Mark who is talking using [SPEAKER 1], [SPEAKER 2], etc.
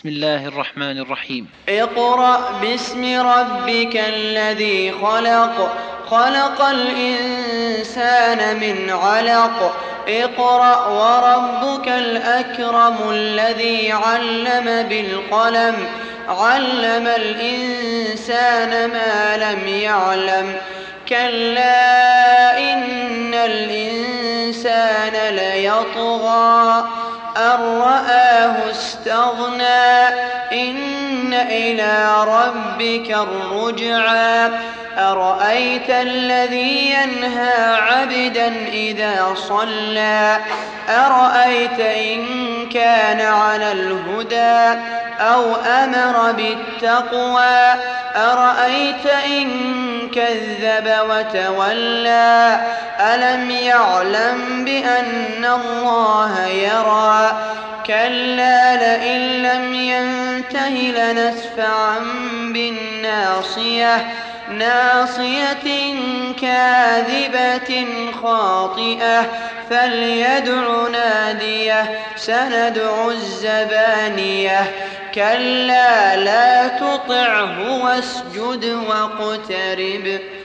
[SPEAKER 1] بسم الله الرحمن الرحيم.
[SPEAKER 2] اقرأ باسم ربك الذي خلق، خلق الإنسان من علق. اقرأ وربك الأكرم الذي علم بالقلم، علم الإنسان ما لم يعلم. كلا إن الإنسان ليطغى أن رآه استغنى، إن إلى ربك الرجعى. أرأيت الذي ينهى عبدا إذا صلى، أرأيت إن كان على الهدى أو أمر بالتقوى، أرأيت إن كذب وتولى. ألم يعلم بأن الله يرى. كلا لئن لم ينته لنسفعا بالناصية، ناصية كاذبة خاطئة. فليدع ناديه، سندع الزبانية. كلا لا تطعه واسجد واقترب.